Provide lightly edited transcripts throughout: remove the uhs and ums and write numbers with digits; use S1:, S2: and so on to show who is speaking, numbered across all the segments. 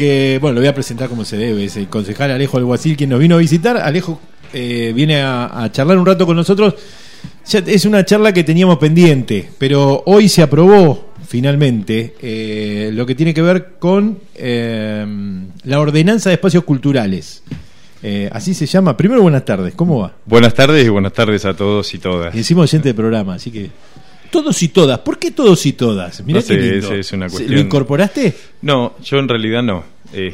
S1: porque, bueno, lo voy a presentar como se debe, es el concejal Alejo Alguacil quien nos vino a visitar. Alejo viene a charlar un rato con nosotros. Ya es una charla que teníamos pendiente, pero hoy se aprobó finalmente lo que tiene que ver con la ordenanza de espacios culturales. Así se llama. Primero, buenas tardes, ¿cómo va?
S2: Buenas tardes y buenas tardes a todos y todas.
S1: Y decimos oyente del programa, así que... Todos y todas, ¿por qué todos y todas? Mirá,
S2: no sé,
S1: qué lindo.
S2: es una cuestión...
S1: ¿Lo incorporaste?
S2: No, yo en realidad no.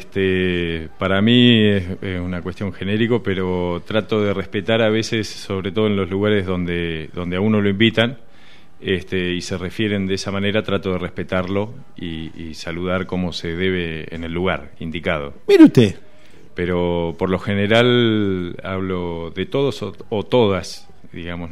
S2: Para mí es una cuestión genérico, pero trato de respetar a veces, sobre todo en los lugares donde a uno lo invitan, y se refieren de esa manera, trato de respetarlo y saludar como se debe en el lugar indicado.
S1: Mire usted.
S2: Pero por lo general hablo de todos o todas, digamos,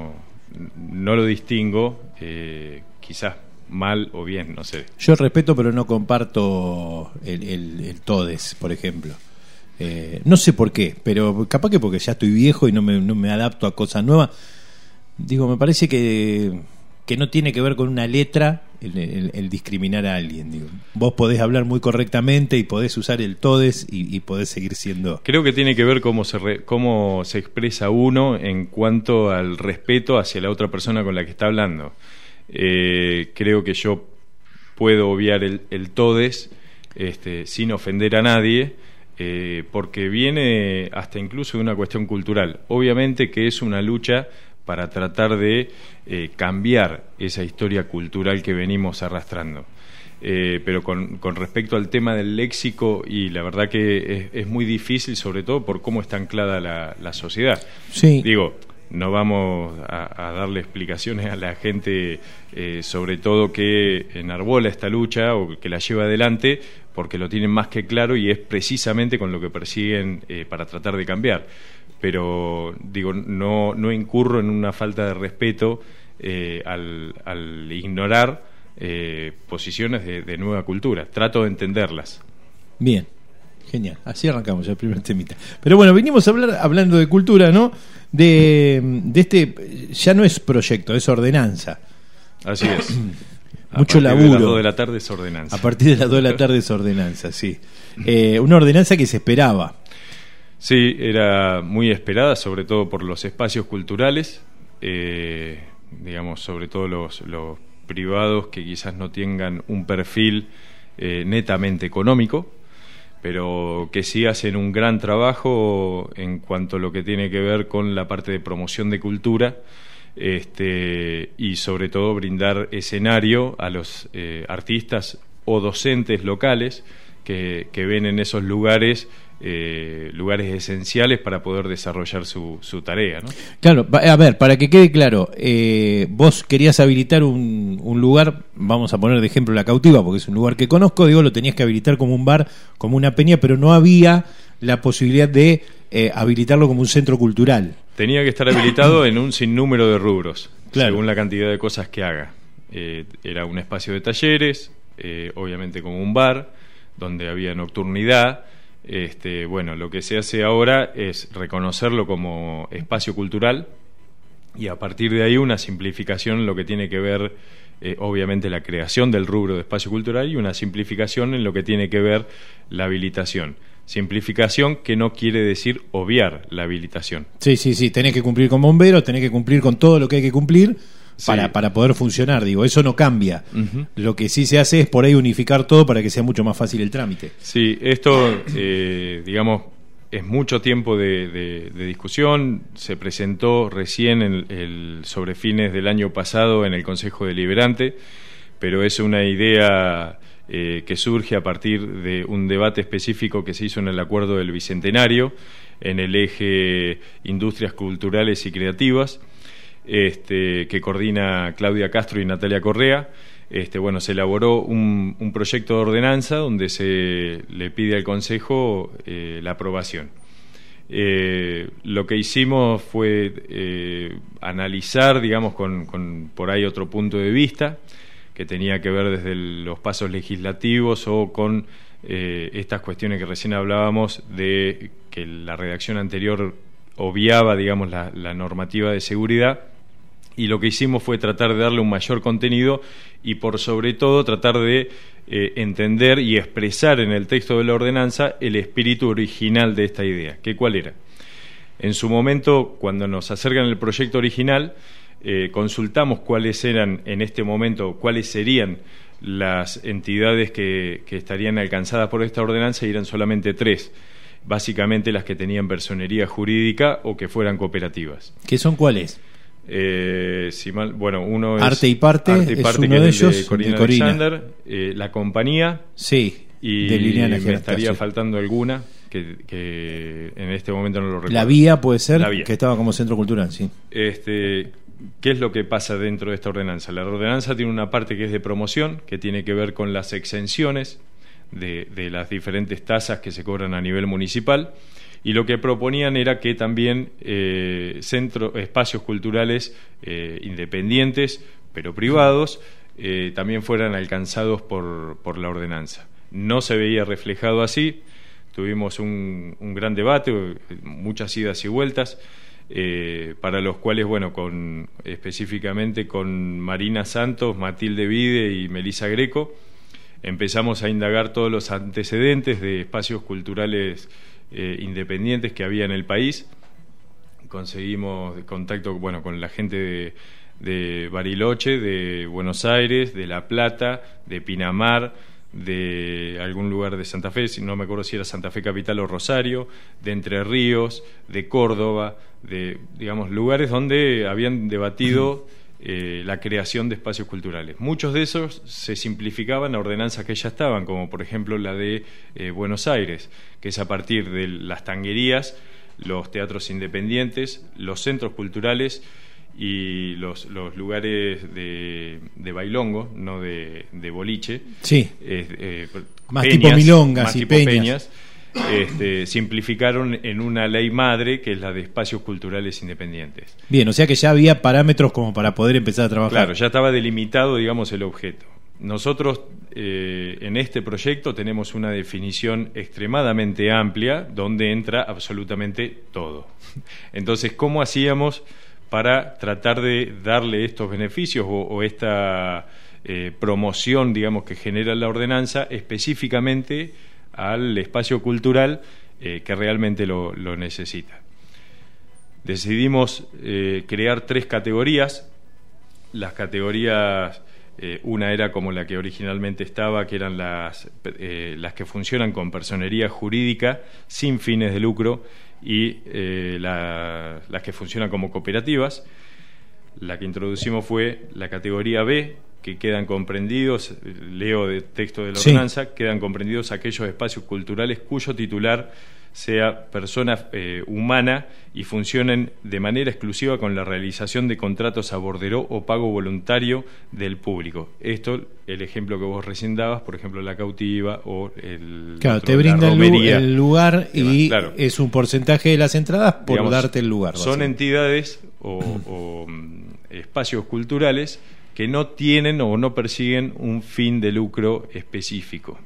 S2: no lo distingo, quizás mal o bien, no sé.
S1: Yo respeto, pero no comparto el todes, por ejemplo. No sé por qué, pero capaz que porque ya estoy viejo y no me adapto a cosas nuevas. Digo, me parece que no tiene que ver con una letra el discriminar a alguien. Digo, vos podés hablar muy correctamente y podés usar el todes y podés seguir siendo...
S2: Creo que tiene que ver cómo se expresa uno en cuanto al respeto hacia la otra persona con la que está hablando. Creo que yo puedo obviar el todes sin ofender a nadie, porque viene hasta incluso de una cuestión cultural. Obviamente que es una lucha para tratar de cambiar esa historia cultural que venimos arrastrando. Pero con respecto al tema del léxico, y la verdad que es muy difícil, sobre todo por cómo está anclada la sociedad.
S1: Sí.
S2: Digo, no vamos a darle explicaciones a la gente, sobre todo que enarbola esta lucha o que la lleva adelante, porque lo tienen más que claro y es precisamente con lo que persiguen para tratar de cambiar. Pero digo, no incurro en una falta de respeto al ignorar posiciones de nueva cultura. Trato de entenderlas.
S1: Bien, genial. Así arrancamos el primer temita. Pero bueno, venimos a hablar, hablando de cultura, ¿no? De este, ya no es proyecto, es ordenanza.
S2: Así es.
S1: Mucho laburo.
S2: A partir de las 2 de la tarde es ordenanza.
S1: A partir de las 2 de la tarde es ordenanza, sí. Una ordenanza que se esperaba.
S2: Sí, era muy esperada, sobre todo por los espacios culturales, digamos, sobre todo los privados que quizás no tengan un perfil netamente económico, pero que sí hacen un gran trabajo en cuanto a lo que tiene que ver con la parte de promoción de cultura, y sobre todo brindar escenario a los artistas o docentes locales que ven en esos lugares esenciales para poder desarrollar su tarea, ¿no?
S1: Claro, a ver, para que quede claro, vos querías habilitar un lugar, vamos a poner de ejemplo La Cautiva, porque es un lugar que conozco, digo, lo tenías que habilitar como un bar, como una peña, pero no había la posibilidad de habilitarlo como un centro cultural.
S2: Tenía que estar habilitado en un sinnúmero de rubros,
S1: claro,
S2: según la cantidad de cosas que haga. Era un espacio de talleres, obviamente como un bar, donde había nocturnidad. Bueno, lo que se hace ahora es reconocerlo como espacio cultural y a partir de ahí una simplificación en lo que tiene que ver, obviamente, la creación del rubro de espacio cultural y una simplificación en lo que tiene que ver la habilitación. Simplificación que no quiere decir obviar la habilitación.
S1: Sí, tenés que cumplir con bomberos, tenés que cumplir con todo lo que hay que cumplir. Sí. Para poder funcionar, digo, eso no cambia. Uh-huh. Lo que sí se hace es por ahí unificar todo para que sea mucho más fácil el trámite.
S2: Sí, esto, digamos, es mucho tiempo de discusión. Se presentó recién sobre fines del año pasado en el Consejo Deliberante, pero es una idea que surge a partir de un debate específico que se hizo en el Acuerdo del Bicentenario, en el eje Industrias Culturales y Creativas, que coordina Claudia Castro y Natalia Correa. Bueno, se elaboró un proyecto de ordenanza donde se le pide al Consejo la aprobación. Lo que hicimos fue analizar, digamos, con por ahí otro punto de vista que tenía que ver desde los pasos legislativos o con estas cuestiones que recién hablábamos de que la redacción anterior obviaba, digamos, la normativa de seguridad. y lo que hicimos fue tratar de darle un mayor contenido y por sobre todo tratar de entender y expresar en el texto de la ordenanza el espíritu original de esta idea. ¿Cuál era? En su momento, cuando nos acercan el proyecto original, consultamos cuáles eran en este momento, cuáles serían las entidades que estarían alcanzadas por esta ordenanza, y eran solamente 3, básicamente las que tenían personería jurídica o que fueran cooperativas.
S1: ¿Qué son cuáles?
S2: Uno es
S1: Arte y Parte, es uno de ellos,
S2: de Corina
S1: Corina.
S2: Alexander, la compañía,
S1: sí,
S2: y
S1: de Liliana
S2: me
S1: Gerta,
S2: estaría
S1: sí.
S2: faltando alguna que en este momento no lo recuerdo.
S1: La Vía puede ser,
S2: La Vía.
S1: que estaba como centro cultural, sí.
S2: ¿Qué es lo que pasa dentro de esta ordenanza? La ordenanza tiene una parte que es de promoción, que tiene que ver con las exenciones de las diferentes tasas que se cobran a nivel municipal, y lo que proponían era que también espacios culturales independientes, pero privados, también fueran alcanzados por la ordenanza. No se veía reflejado así, tuvimos un gran debate, muchas idas y vueltas, para los cuales, específicamente con Marina Santos, Matilde Vide y Melissa Greco, empezamos a indagar todos los antecedentes de espacios culturales independientes que había en el país. Conseguimos contacto con la gente de Bariloche, de Buenos Aires, de La Plata, de Pinamar, de algún lugar de Santa Fe, no me acuerdo si era Santa Fe Capital o Rosario, de Entre Ríos, de Córdoba, de lugares donde habían debatido la creación de espacios culturales. Muchos de esos se simplificaban a ordenanzas que ya estaban, como por ejemplo la de Buenos Aires, que es a partir de las tanguerías, los teatros independientes, los centros culturales y los lugares de bailongo, no de boliche.
S1: Sí. Más
S2: peñas,
S1: tipo milongas
S2: más
S1: y
S2: tipo
S1: peñas.
S2: Simplificaron en una ley madre, que es la de espacios culturales independientes.
S1: Bien, o sea que ya había parámetros como para poder empezar a trabajar.
S2: Claro, ya estaba delimitado, el objeto. Nosotros en este proyecto tenemos una definición extremadamente amplia donde entra absolutamente todo. Entonces, ¿cómo hacíamos para tratar de darle estos beneficios o esta promoción, que genera la ordenanza específicamente al espacio cultural que realmente lo necesita? Decidimos crear 3 categorías. Las categorías, una era como la que originalmente estaba, que eran las que funcionan con personería jurídica sin fines de lucro, y las que funcionan como cooperativas. La que introducimos fue la categoría B, que quedan comprendidos, leo de texto de la ordenanza, sí, quedan comprendidos aquellos espacios culturales cuyo titular sea persona humana y funcionen de manera exclusiva con la realización de contratos a borderó o pago voluntario del público. Esto, el ejemplo que vos recién dabas, por ejemplo, la Cautiva o
S1: Claro, te brinda el lugar y
S2: claro,
S1: es un porcentaje de las entradas por darte el lugar.
S2: Son entidades o espacios culturales que no tienen o no persiguen un fin de lucro específico.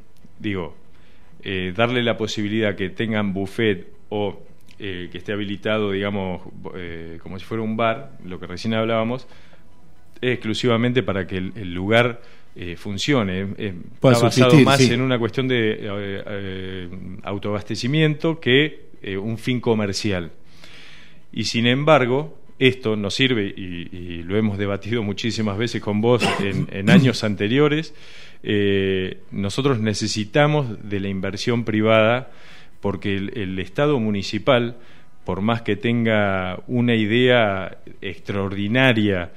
S2: Darle la posibilidad que tengan buffet o que esté habilitado, como si fuera un bar, lo que recién hablábamos, es exclusivamente para que el lugar funcione. Está basado más en una cuestión de autoabastecimiento que un fin comercial. Y sin embargo, esto nos sirve, y lo hemos debatido muchísimas veces con vos en años anteriores. Nosotros necesitamos de la inversión privada, porque el Estado municipal, por más que tenga una idea extraordinaria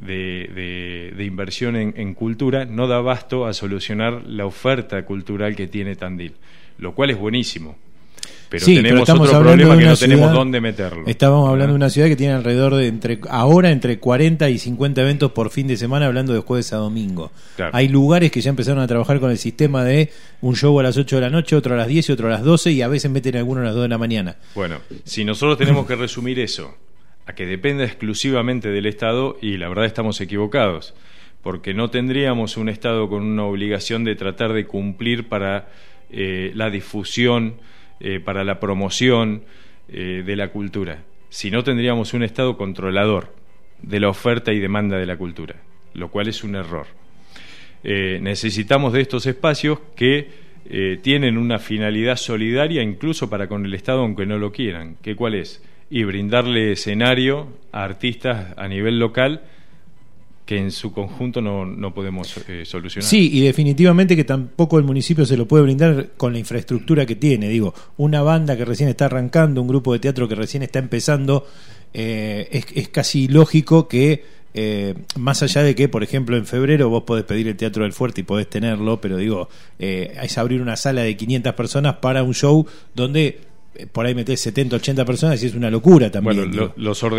S2: de inversión en cultura, no da abasto a solucionar la oferta cultural que tiene Tandil, lo cual es buenísimo. Pero tenemos otro problema, que no tenemos dónde meterlo.
S1: Estábamos hablando de una ciudad que tiene alrededor de entre 40 y 50 eventos por fin de semana, hablando de jueves a domingo.
S2: Claro.
S1: Hay lugares que ya empezaron a trabajar con el sistema de un show a las 8 de la noche, otro a las 10 y otro a las 12, y a veces meten alguno a las 2 de la mañana.
S2: Bueno, si nosotros tenemos que resumir eso a que dependa exclusivamente del Estado, y la verdad estamos equivocados, porque no tendríamos un Estado con una obligación de tratar de cumplir para la difusión, para la promoción de la cultura, si no tendríamos un Estado controlador, de la oferta y demanda de la cultura, lo cual es un error. Necesitamos de estos espacios que tienen una finalidad solidaria incluso para con el Estado, aunque no lo quieran. ¿Qué cuál es? Y brindarle escenario a artistas a nivel local que en su conjunto no podemos solucionar.
S1: Sí, y definitivamente que tampoco el municipio se lo puede brindar con la infraestructura que tiene. Digo, una banda que recién está arrancando, un grupo de teatro que recién está empezando, es casi lógico que más allá de que, por ejemplo, en febrero vos podés pedir el Teatro del Fuerte y podés tenerlo, pero digo, es abrir una sala de 500 personas para un show donde por ahí metés 70, 80 personas y es una locura también.
S2: Bueno,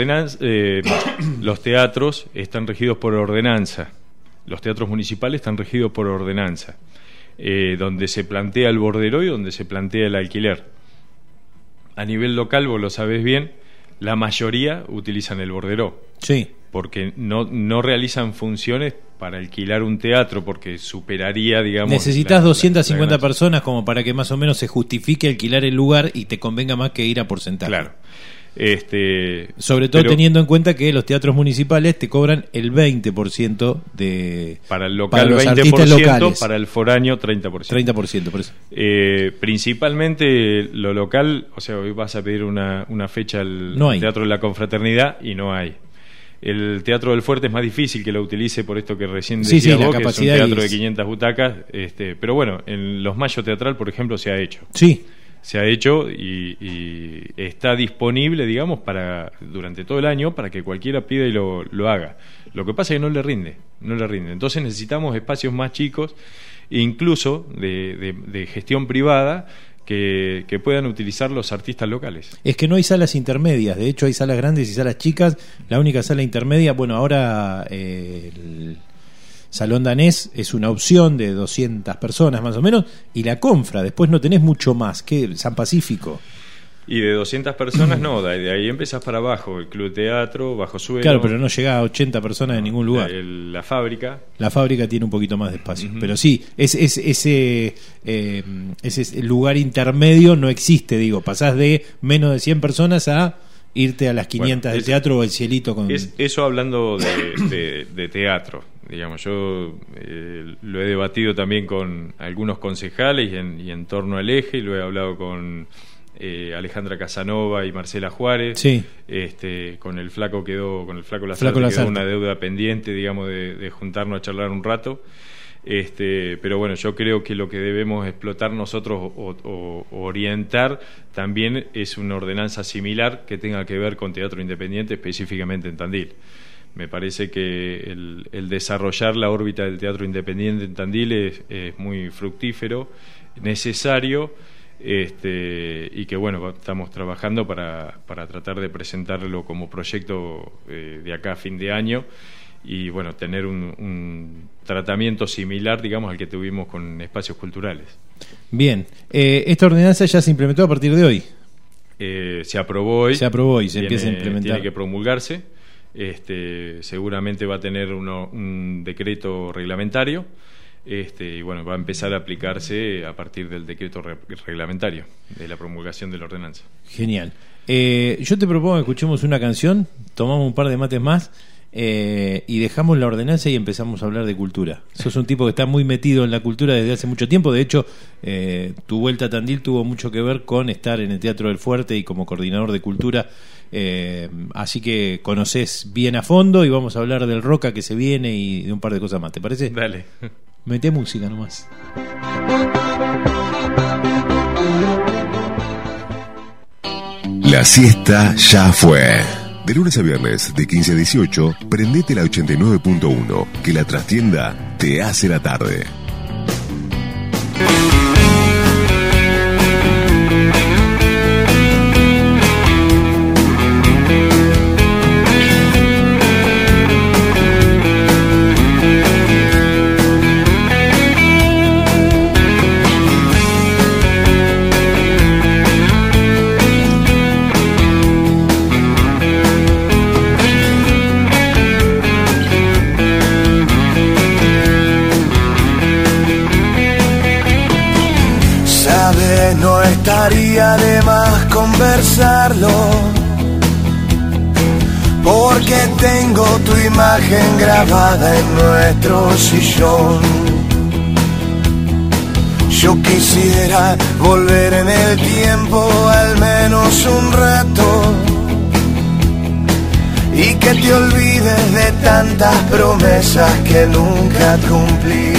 S2: los teatros están regidos por ordenanza. Los teatros municipales están regidos por ordenanza, donde se plantea el bordero y donde se plantea el alquiler. A nivel local, vos lo sabés bien, la mayoría utilizan el bordero.
S1: Sí.
S2: Porque no realizan funciones para alquilar un teatro, porque superaría, digamos...
S1: Necesitas 250 personas como para que más o menos se justifique alquilar el lugar y te convenga más que ir a porcentaje.
S2: Claro.
S1: Sobre todo teniendo en cuenta que los teatros municipales te cobran el 20% de...
S2: Para el local
S1: para
S2: 20%,
S1: locales.
S2: Para el foráneo 30%.
S1: 30%, por eso.
S2: Principalmente lo local, o sea, hoy vas a pedir una fecha al Teatro de la Confraternidad y no hay. El Teatro del Fuerte es más difícil que lo utilice por esto que recién decías vos, que es un teatro de 500 butacas, pero bueno, en los Mayo Teatral, por ejemplo, se ha hecho.
S1: Sí.
S2: Se ha hecho y está disponible, digamos, durante todo el año para que cualquiera pida y lo haga. Lo que pasa es que no le rinde. Entonces necesitamos espacios más chicos, incluso de gestión privada, que puedan utilizar los artistas locales.
S1: Es que no hay salas intermedias, de hecho hay salas grandes y salas chicas. La única sala intermedia, bueno, ahora el Salón Danés es una opción de 200 personas más o menos, y la Confra, después no tenés mucho más, que San Pacífico.
S2: Y de 200 personas no, de ahí empezás para abajo, el Club Teatro, Bajo Suelo.
S1: Claro, pero no llega a 80 personas en ningún lugar.
S2: La Fábrica.
S1: La Fábrica tiene un poquito más de espacio, pero sí, ese lugar intermedio no existe, digo, pasás de menos de 100 personas a irte a las 500 del teatro o el cielito con...
S2: Eso hablando de teatro, digamos, yo lo he debatido también con algunos concejales y en torno al eje, y lo he hablado con... Alejandra Casanova y Marcela Juárez,
S1: sí.
S2: Con el flaco Lazarte quedó una deuda pendiente, digamos, de juntarnos a charlar un rato, pero bueno, yo creo que lo que debemos explotar nosotros o orientar también es una ordenanza similar que tenga que ver con teatro independiente, específicamente en Tandil. Me parece que el desarrollar la órbita del teatro independiente en Tandil es muy fructífero, necesario, y que bueno, estamos trabajando para tratar de presentarlo como proyecto de acá a fin de año y bueno, tener un tratamiento similar, digamos, al que tuvimos con espacios culturales.
S1: Bien, esta ordenanza ya se implementó a partir de hoy.
S2: Se aprobó hoy.
S1: Se empieza a implementar.
S2: Tiene que promulgarse. Seguramente va a tener un decreto reglamentario. Y bueno, va a empezar a aplicarse a partir del decreto reglamentario de la promulgación de la ordenanza.
S1: Genial. Yo te propongo que escuchemos una canción, tomamos un par de mates más y dejamos la ordenanza y empezamos a hablar de cultura. Sos un tipo que está muy metido en la cultura desde hace mucho tiempo. De hecho, tu vuelta a Tandil tuvo mucho que ver con estar en el Teatro del Fuerte y como coordinador de cultura. Así que conocés bien a fondo y vamos a hablar del Roca que se viene y de un par de cosas más. ¿Te parece?
S2: Dale.
S1: Mete música nomás.
S3: La siesta ya fue. De lunes a viernes, de 15 a 18, prendete la 89.1, que la trastienda te hace la tarde.
S4: Estaría de más conversarlo, porque tengo tu imagen grabada en nuestro sillón. Yo quisiera volver en el tiempo al menos un rato y que te olvides de tantas promesas que nunca cumplí.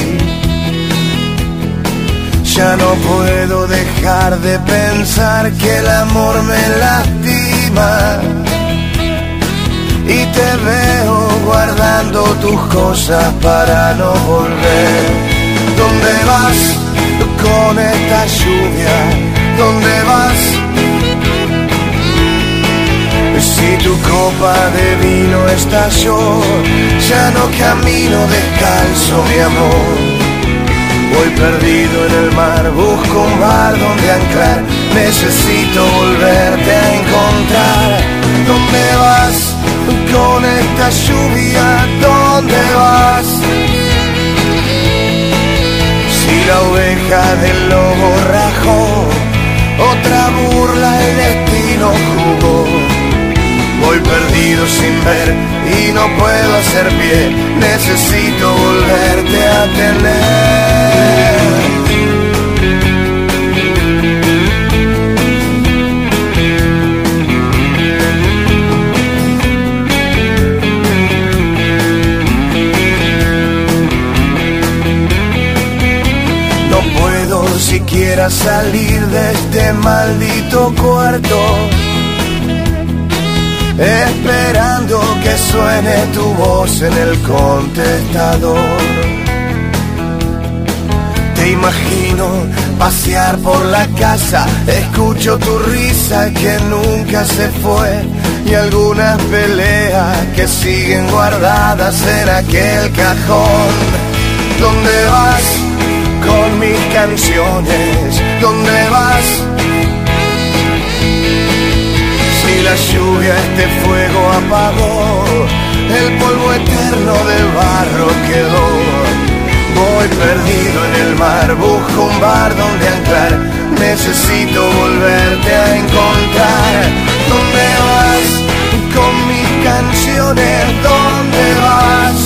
S4: Ya no puedo dejar de pensar que el amor me lastima y te veo guardando tus cosas para no volver. ¿Dónde vas con esta lluvia? ¿Dónde vas? Si tu copa de vino estalló, ya no camino descalzo, mi amor. Voy perdido en el mar, busco un bar donde anclar. Necesito volverte a encontrar. ¿Dónde vas con esta lluvia? ¿Dónde vas? Si la oveja del lobo rajó, otra burla el destino jugó. Voy perdido sin ver y no puedo hacer pie. Necesito volverte a tener. No puedo siquiera salir de este maldito cuarto, esperando que suene tu voz en el contestador. Te imagino pasear por la casa, escucho tu risa que nunca se fue y algunas peleas que siguen guardadas en aquel cajón. ¿Dónde vas con mis canciones? ¿Dónde vas? Si la lluvia este fuego apagó, el polvo eterno del barro quedó. Voy perdido en el mar, busco un bar donde anclar. Necesito volverte a encontrar. ¿Dónde vas con mis canciones? ¿Dónde vas?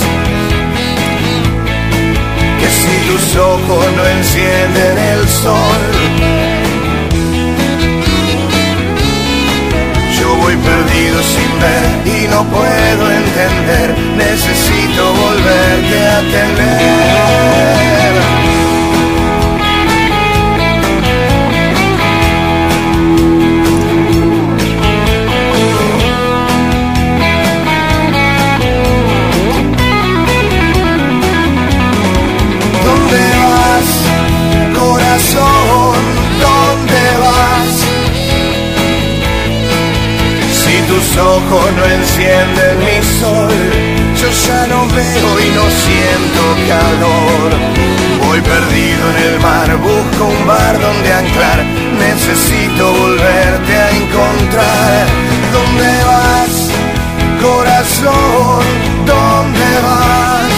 S4: Que si tus ojos no encienden el sol, voy perdido sin ver y no puedo entender. Necesito volverte a tener. ¿Dónde vas, corazón? ¿Dónde vas? Tus ojos no encienden mi sol, yo ya no veo y no siento calor. Voy perdido en el mar, busco un bar donde anclar. Necesito volverte a encontrar. ¿Dónde vas, corazón? ¿Dónde vas?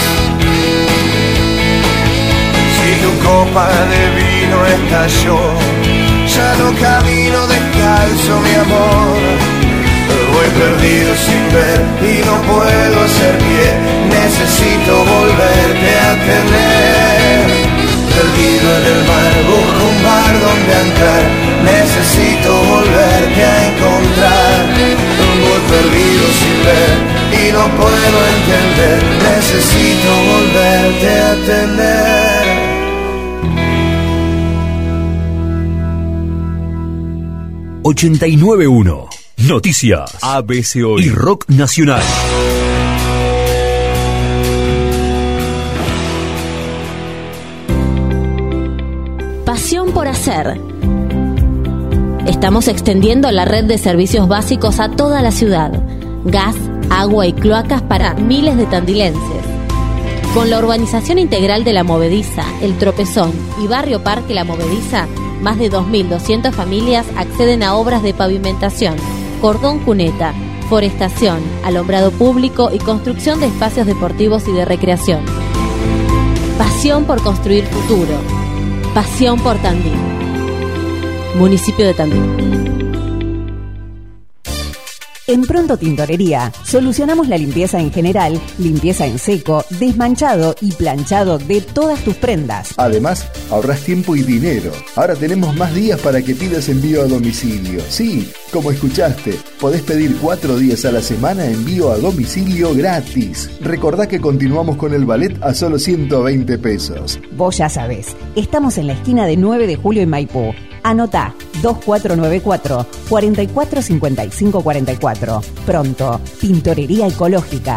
S4: Si tu copa de vino estalló, ya no camino descalzo, mi amor. Voy perdido sin ver y no puedo hacer pie. Necesito volverte a tener. Perdido en el mar, busco un bar donde anclar. Necesito volverte a encontrar. Voy perdido sin ver y no puedo entender. Necesito volverte a tener.
S5: 89.1 Noticias, ABC Hoy y Rock Nacional.
S6: Pasión por hacer. Estamos extendiendo la red de servicios básicos a toda la ciudad. Gas, agua y cloacas para miles de tandilenses. Con la urbanización integral de La Movediza, El Tropezón y Barrio Parque La Movediza, más de 2.200 familias acceden a obras de pavimentación, cordón cuneta, forestación, alumbrado público y construcción de espacios deportivos y de recreación. Pasión por construir futuro. Pasión por Tandil. Municipio de Tandil.
S7: En Pronto Tintorería solucionamos la limpieza en general, limpieza en seco, desmanchado y planchado de todas tus prendas.
S8: Además, ahorras tiempo y dinero. Ahora tenemos más días para que pidas envío a domicilio. Sí, como escuchaste, podés pedir 4 días a la semana envío a domicilio gratis. Recordá que continuamos con el ballet a solo 120 pesos.
S7: Vos ya sabés, estamos en la esquina de 9 de julio en Maipú. Anotá 2494 4455 44. Pronto, Tintorería Ecológica.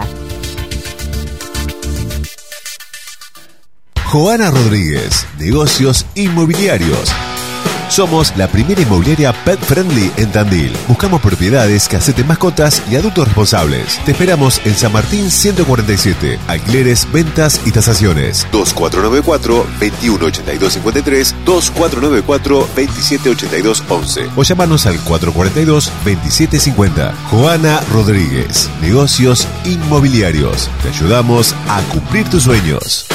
S3: Joana Rodríguez, negocios inmobiliarios. Somos la primera inmobiliaria pet friendly en Tandil. Buscamos propiedades que acepten mascotas y adultos responsables. Te esperamos en San Martín 147. Alquileres, ventas y tasaciones. 2494-218253, 2494-278211 o llamanos al 442-2750. Joana Rodríguez, negocios inmobiliarios. Te ayudamos a cumplir tus sueños.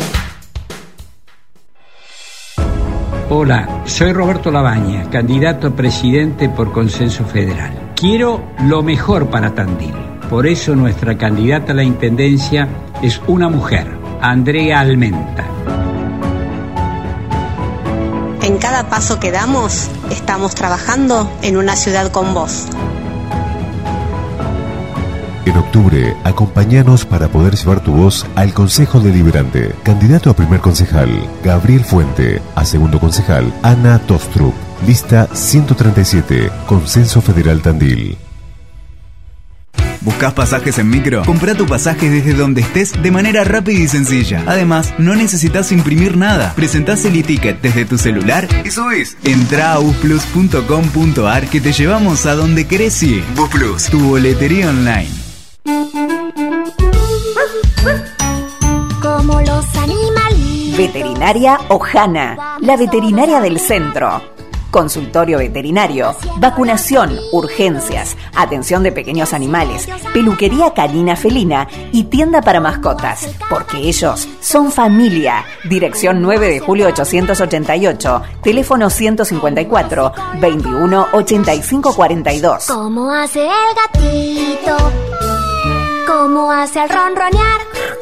S9: Hola, soy Roberto Labaña, candidato a presidente por Consenso Federal. Quiero lo mejor para Tandil. Por eso nuestra candidata a la intendencia es una mujer, Andrea Almenta.
S10: En cada paso que damos, estamos trabajando en una ciudad con voz.
S3: En octubre, acompáñanos para poder llevar tu voz al Consejo Deliberante. Candidato a primer concejal, Gabriel Fuente. A segundo concejal, Ana Tostrup. Lista 137, Consenso Federal Tandil.
S11: ¿Buscás pasajes en micro? Comprá tu pasaje desde donde estés de manera rápida y sencilla. Además, no necesitas imprimir nada. Presentás el e-ticket desde tu celular y subís. Entrá a busplus.com.ar que te llevamos a donde querés ir. Busplus, tu boletería online.
S12: Como los animales.
S7: Veterinaria Ojana, la veterinaria del centro. Consultorio veterinario, vacunación, urgencias, atención de pequeños animales, peluquería canina felina y tienda para mascotas, porque ellos son familia. Dirección 9 de julio 888, teléfono 154 21 85 42.
S12: ¿Cómo hace el gatito? ¿Cómo hace el ronronear?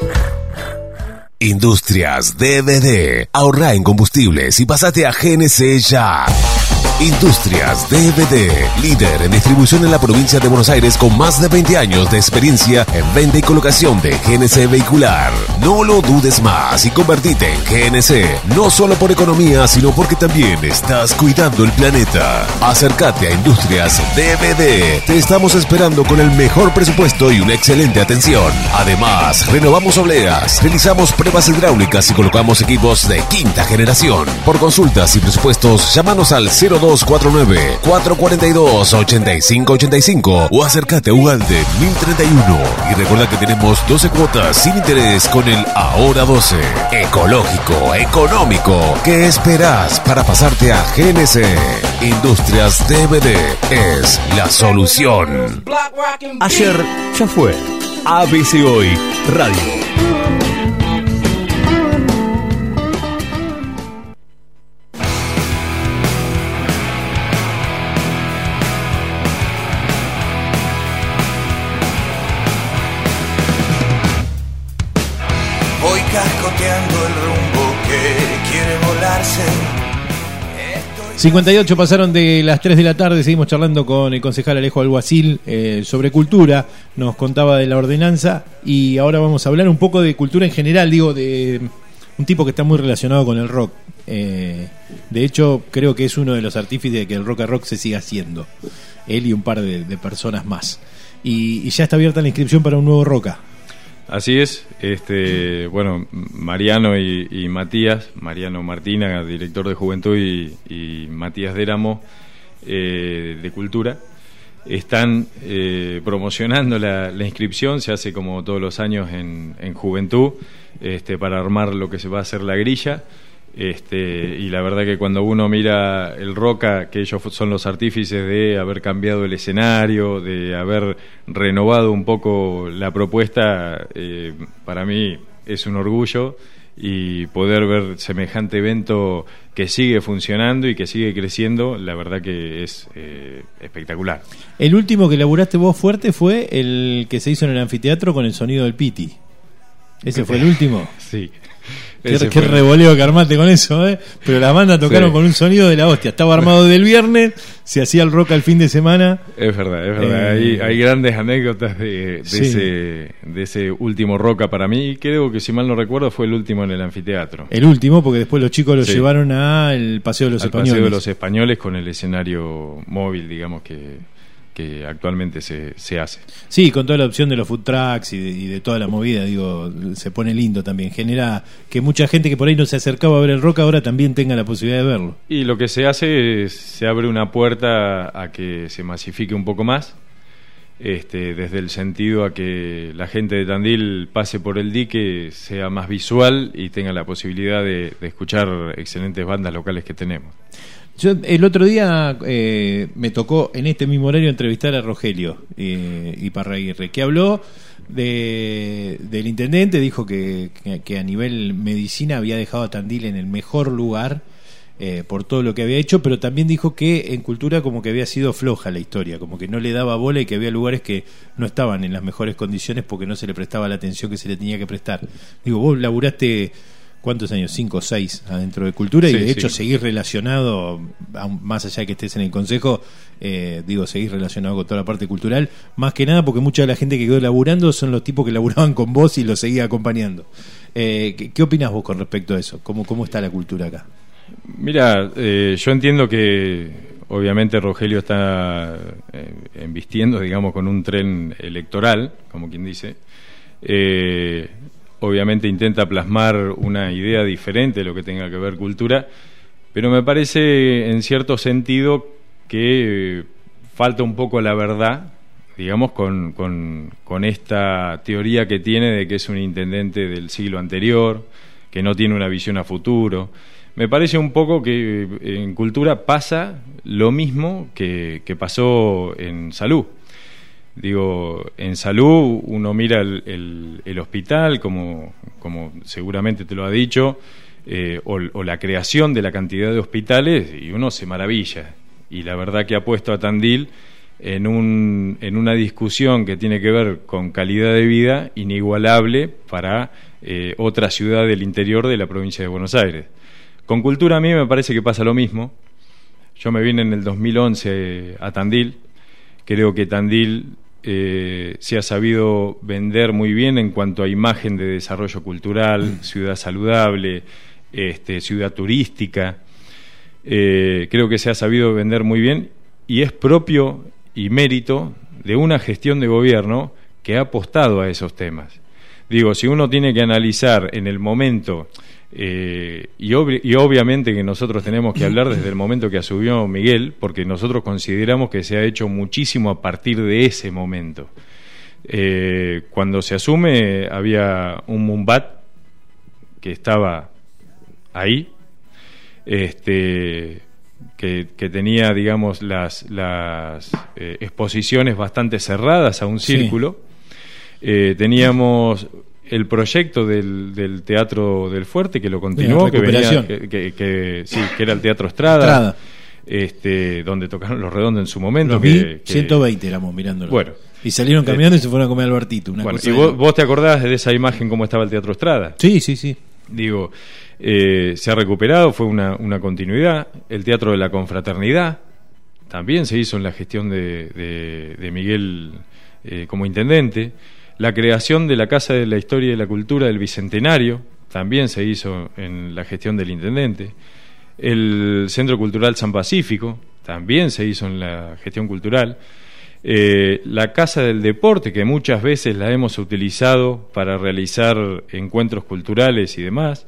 S3: Industrias DVD. Ahorrá en combustibles y pasate a GNC ya. Industrias DVD, líder en distribución en la provincia de Buenos Aires con más de 20 años de experiencia en venta y colocación de GNC vehicular. No lo dudes más y convertite en GNC, no solo por economía, sino porque también estás cuidando el planeta. Acércate a Industrias DVD. Te estamos esperando con el mejor presupuesto y una excelente atención. Además, renovamos obleas, realizamos pruebas hidráulicas y colocamos equipos de quinta generación. Por consultas y presupuestos, llámanos al 0249-442-8585 o acércate a Ugalde 1031 y recuerda que tenemos 12 cuotas sin interés con el Ahora 12. Ecológico, económico. ¿Qué esperás para pasarte a GNC? Industrias DVD es la solución.
S5: Ayer ya fue. ABC Hoy Radio.
S4: Voy cascoteando el rumbo que quiere volarse.
S1: 58 pasaron de las 3 de la tarde, seguimos charlando con el concejal Alejo Alguacil sobre cultura, nos contaba de la ordenanza y ahora vamos a hablar un poco de cultura en general, digo, de un tipo que está muy relacionado con el rock. De hecho, creo que es uno de los artífices de que el rock a rock se siga haciendo, él y un par de personas más. Y ya está abierta la inscripción para un nuevo Roca.
S2: Así es, bueno, Mariano y Matías, Mariano Martina, director de Juventud, y Matías Déramo, de Cultura, están promocionando la inscripción. Se hace como todos los años en Juventud, para armar lo que se va a hacer la grilla. Y la verdad que cuando uno mira el Roca, que ellos son los artífices de haber cambiado el escenario, de haber renovado un poco la propuesta, para mí es un orgullo y poder ver semejante evento que sigue funcionando y que sigue creciendo, la verdad que es espectacular.
S1: El último que laburaste vos fuerte fue el que se hizo en el anfiteatro con el sonido del Piti. ¿Ese fue el último?
S2: Sí.
S1: Qué revoleo que armaste con eso, ¿eh? Pero las bandas tocaron con un sonido de la hostia. Estaba armado del viernes, se hacía el rock al fin de semana.
S2: Es verdad. Hay grandes anécdotas de ese último roca para mí. Y creo que, si mal no recuerdo, fue el último en el anfiteatro.
S1: El último, porque después los chicos lo llevaron al Paseo de los Españoles.
S2: Paseo de los Españoles, con el escenario móvil, digamos, que actualmente se hace.
S1: Sí, con toda la opción de los food trucks y de toda la movida, digo, se pone lindo también. Genera que mucha gente que por ahí no se acercaba a ver el rock ahora también tenga la posibilidad de verlo.
S2: Y lo que se hace es, se abre una puerta a que se masifique un poco más, desde el sentido a que la gente de Tandil pase por el dique, sea más visual y tenga la posibilidad de escuchar excelentes bandas locales que tenemos.
S1: Yo el otro día me tocó en este mismo horario entrevistar a Rogelio Iparraguirre, que habló del intendente, dijo que a nivel medicina había dejado a Tandil en el mejor lugar por todo lo que había hecho, pero también dijo que en cultura como que había sido floja la historia, como que no le daba bola y que había lugares que no estaban en las mejores condiciones porque no se le prestaba la atención que se le tenía que prestar. Digo, vos laburaste... ¿Cuántos años? 5 o 6 adentro de cultura, y de hecho seguís relacionado, más allá de que estés en el consejo, seguís relacionado con toda la parte cultural, más que nada porque mucha de la gente que quedó laburando son los tipos que laburaban con vos y los seguía acompañando. ¿Qué opinás vos con respecto a eso? ¿Cómo está la cultura acá?
S2: Mira, yo entiendo que obviamente Rogelio está embistiendo, digamos, con un tren electoral, como quien dice. Obviamente intenta plasmar una idea diferente de lo que tenga que ver cultura, pero me parece en cierto sentido que falta un poco la verdad, digamos, con esta teoría que tiene de que es un intendente del siglo anterior, que no tiene una visión a futuro. Me parece un poco que en cultura pasa lo mismo que pasó en salud. Digo, en salud uno mira el hospital, como seguramente te lo ha dicho, o la creación de la cantidad de hospitales, y uno se maravilla. Y la verdad que ha puesto a Tandil en una discusión que tiene que ver con calidad de vida inigualable para otra ciudad del interior de la provincia de Buenos Aires. Con cultura a mí me parece que pasa lo mismo. Yo me vine en el 2011 a Tandil. Creo que Tandil se ha sabido vender muy bien en cuanto a imagen de desarrollo cultural, ciudad saludable, ciudad turística. Creo que se ha sabido vender muy bien y es propio y mérito de una gestión de gobierno que ha apostado a esos temas. Digo, si uno tiene que analizar en el momento, y obviamente que nosotros tenemos que hablar desde el momento que asumió Miguel, porque nosotros consideramos que se ha hecho muchísimo a partir de ese momento. Cuando se asume había un Mumbat que estaba ahí, que tenía, digamos, las exposiciones bastante cerradas a un círculo. Teníamos el proyecto del Teatro del Fuerte, que lo continuó, que venía, que era el Teatro Estrada. Donde tocaron Los Redondos en su momento.
S1: 120 éramos mirándolo.
S2: Bueno,
S1: y salieron caminando y se fueron a comer Albertito.
S2: ¿Y vos te acordás de esa imagen cómo estaba el Teatro Estrada?
S1: Sí.
S2: Digo, se ha recuperado, fue una continuidad. El Teatro de la Confraternidad también se hizo en la gestión de Miguel como intendente. La creación de la Casa de la Historia y de la Cultura del Bicentenario también se hizo en la gestión del intendente. El Centro Cultural San Pacífico también se hizo en la gestión cultural. La Casa del Deporte, que muchas veces la hemos utilizado para realizar encuentros culturales y demás.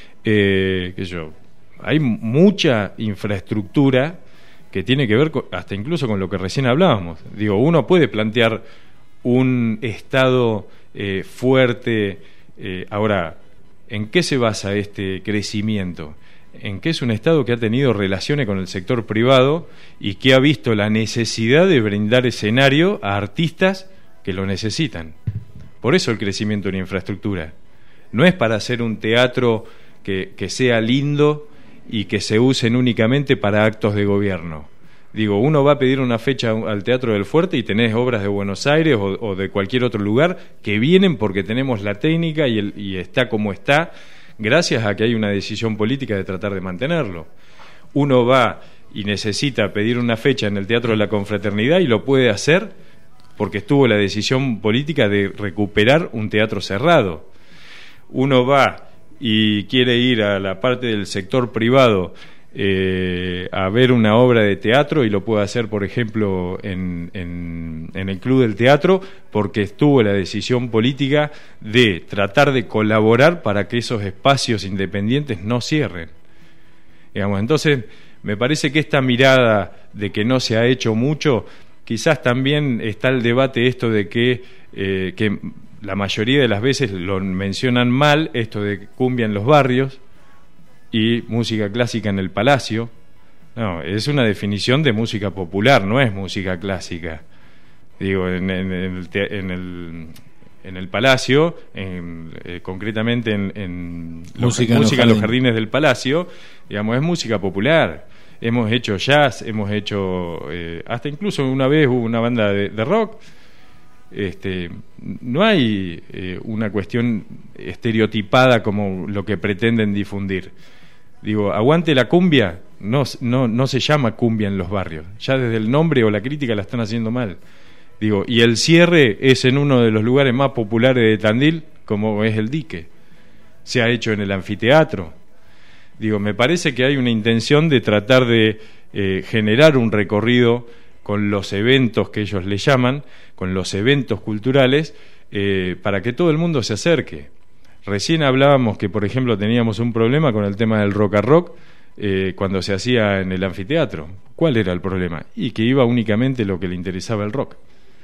S2: Hay mucha infraestructura que tiene que ver hasta incluso con lo que recién hablábamos. Digo, uno puede plantear un Estado fuerte. Ahora, ¿en qué se basa este crecimiento? En que es un Estado que ha tenido relaciones con el sector privado y que ha visto la necesidad de brindar escenario a artistas que lo necesitan. Por eso el crecimiento en infraestructura. no es para hacer un teatro que sea lindo y que se usen únicamente para actos de gobierno. Digo, uno va a pedir una fecha al Teatro del Fuerte y tenés obras de Buenos Aires o de cualquier otro lugar que vienen porque tenemos la técnica y está como está, gracias a que hay una decisión política de tratar de mantenerlo. Uno va y necesita pedir una fecha en el Teatro de la Confraternidad y lo puede hacer porque estuvo la decisión política de recuperar un teatro cerrado. Uno va y quiere ir a la parte del sector privado a ver una obra de teatro y lo puede hacer, por ejemplo, en el Club del Teatro, porque estuvo la decisión política de tratar de colaborar para que esos espacios independientes no cierren. Digamos, entonces, me parece que esta mirada de que no se ha hecho mucho, quizás también está el debate esto de que la mayoría de las veces lo mencionan mal, esto de cumbia en los barrios y música clásica en el palacio. No, es una definición de música popular, no es música clásica. Digo, en el palacio, concretamente en música en los jardines del palacio, digamos, es música popular. Hemos hecho jazz, hemos hecho hasta incluso una vez hubo una banda de rock. No hay una cuestión estereotipada como lo que pretenden difundir. Digo, aguante la cumbia, no se llama cumbia en los barrios. Ya desde el nombre o la crítica la están haciendo mal. Digo, y el cierre es en uno de los lugares más populares de Tandil, como es el Dique. Se ha hecho en el anfiteatro. Digo, me parece que hay una intención de tratar de generar un recorrido con los eventos que ellos le llaman, con los eventos culturales, para que todo el mundo se acerque. Recién hablábamos que, por ejemplo, teníamos un problema con el tema del rock a rock cuando se hacía en el anfiteatro. ¿Cuál era el problema? Y que iba únicamente lo que le interesaba el rock.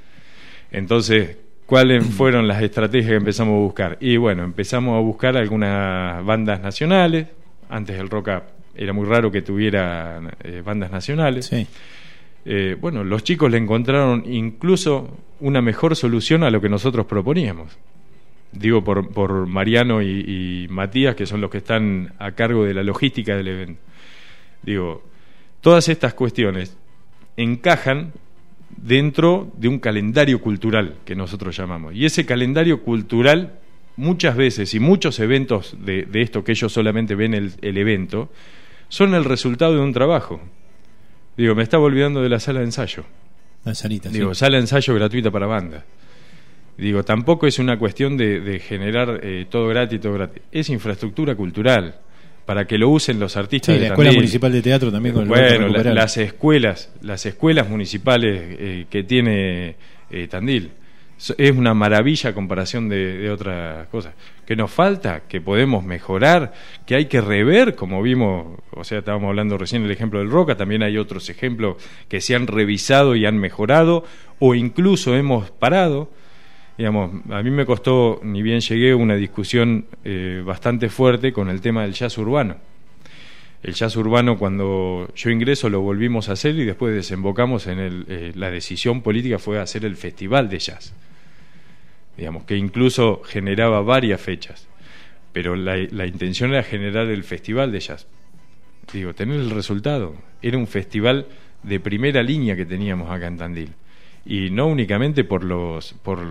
S2: Entonces, ¿cuáles fueron las estrategias que empezamos a buscar? Y bueno, empezamos a buscar algunas bandas nacionales. Antes el rock era muy raro que tuviera bandas nacionales.
S1: Sí.
S2: Bueno, los chicos le encontraron incluso una mejor solución a lo que nosotros proponíamos. Digo, por Mariano y Matías, que son los que están a cargo de la logística del evento. Digo, todas estas cuestiones encajan dentro de un calendario cultural que nosotros llamamos. Y ese calendario cultural, muchas veces, y muchos eventos de esto que ellos solamente ven el evento, son el resultado de un trabajo. Digo, me estaba olvidando de la sala de ensayo.
S1: La salita,
S2: digo,
S1: sí.
S2: Sala de ensayo gratuita para bandas. Digo, tampoco es una cuestión de generar todo gratis, es infraestructura cultural para que lo usen los artistas.
S1: Sí, la Escuela Municipal de Teatro también. Con
S2: bueno, las escuelas municipales que tiene Tandil es una maravilla a comparación de otras cosas. Que nos falta, que podemos mejorar, que hay que rever, como vimos, o sea, estábamos hablando recién el ejemplo del Roca, también hay otros ejemplos que se han revisado y han mejorado, o incluso hemos parado. Digamos, a mí me costó, ni bien llegué, una discusión bastante fuerte con el tema del jazz urbano. El jazz urbano, cuando yo ingreso, lo volvimos a hacer y después desembocamos en la decisión política fue hacer el festival de jazz. Digamos, que incluso generaba varias fechas, pero la intención era generar el festival de jazz. Digo, tener el resultado. Era un festival de primera línea que teníamos acá en Tandil. Y no únicamente por los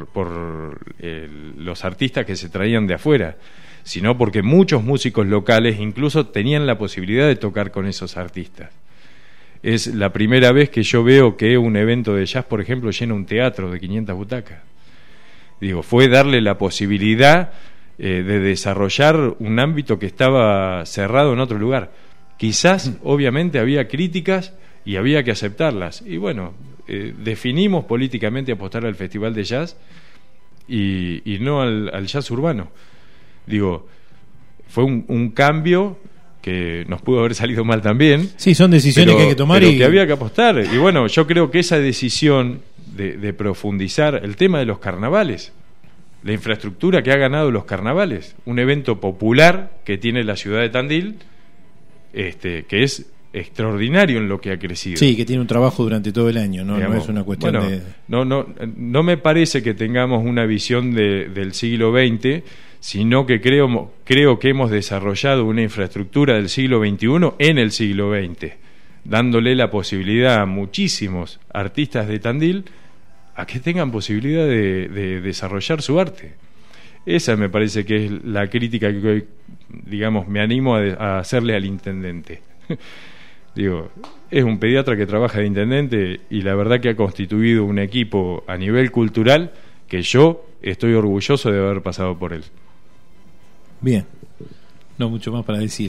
S2: artistas que se traían de afuera, sino porque muchos músicos locales incluso tenían la posibilidad de tocar con esos artistas. Es la primera vez que yo veo que un evento de jazz, por ejemplo, llena un teatro de 500 butacas. Digo, fue darle la posibilidad de desarrollar un ámbito que estaba cerrado en otro lugar. Quizás, obviamente, había críticas y había que aceptarlas. Y bueno, definimos políticamente apostar al festival de jazz y no al jazz urbano. Digo, fue un cambio que nos pudo haber salido mal también.
S1: Sí, son decisiones que hay que tomar
S2: pero que había que apostar. Y bueno, yo creo que esa decisión de profundizar el tema de los carnavales, la infraestructura que ha ganado los carnavales, un evento popular que tiene la ciudad de Tandil, que es extraordinario en lo que ha crecido.
S1: Sí, que tiene un trabajo durante todo el año, no es una cuestión
S2: bueno, no me parece que tengamos una visión del siglo XX, sino que creo que hemos desarrollado una infraestructura del siglo XXI en el siglo XX, dándole la posibilidad a muchísimos artistas de Tandil a que tengan posibilidad de desarrollar su arte. Esa me parece que es la crítica que hoy, digamos, me animo a hacerle al intendente. Digo, es un pediatra que trabaja de intendente y la verdad que ha constituido un equipo a nivel cultural que yo estoy orgulloso de haber pasado por él.
S1: Bien, no mucho más para decir.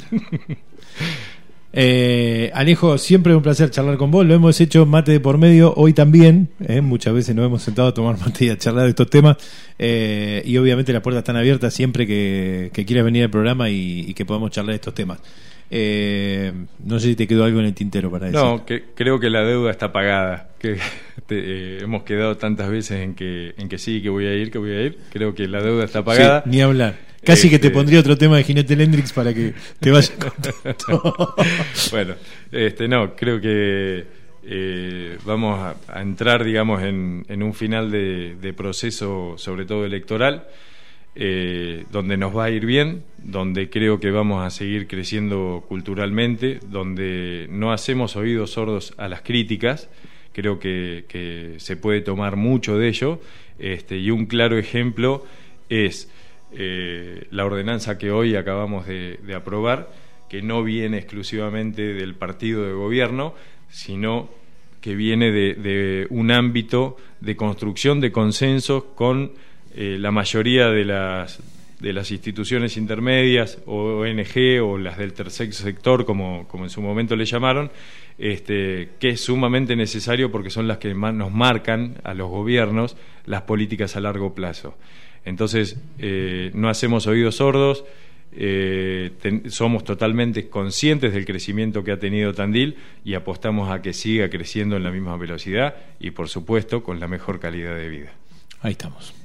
S1: Alejo, siempre es un placer charlar con vos. Lo hemos hecho mate de por medio hoy también, muchas veces nos hemos sentado a tomar mate y a charlar de estos temas, y obviamente las puertas están abiertas siempre que quieras venir al programa y que podamos charlar de estos temas. No sé si te quedó algo en el tintero para decir.
S2: No, creo que la deuda está pagada, que hemos quedado tantas veces en que sí, que voy a ir, creo que la deuda está pagada.
S1: Sí, ni hablar. Casi que te pondría otro tema de Jinete Hendrix para que te vayas contento.
S2: Bueno, no, creo que vamos a entrar, digamos, en un final de proceso, sobre todo electoral, donde nos va a ir bien, donde creo que vamos a seguir creciendo culturalmente, donde no hacemos oídos sordos a las críticas. Creo que se puede tomar mucho de ello, y un claro ejemplo es la ordenanza que hoy acabamos de aprobar, que no viene exclusivamente del partido de gobierno, sino que viene de un ámbito de construcción de consensos con la mayoría de las instituciones intermedias, o ONG, o las del tercer sector, como en su momento le llamaron, que es sumamente necesario porque son las que nos marcan a los gobiernos las políticas a largo plazo. Entonces, no hacemos oídos sordos, somos totalmente conscientes del crecimiento que ha tenido Tandil y apostamos a que siga creciendo en la misma velocidad y, por supuesto, con la mejor calidad de vida.
S1: Ahí estamos.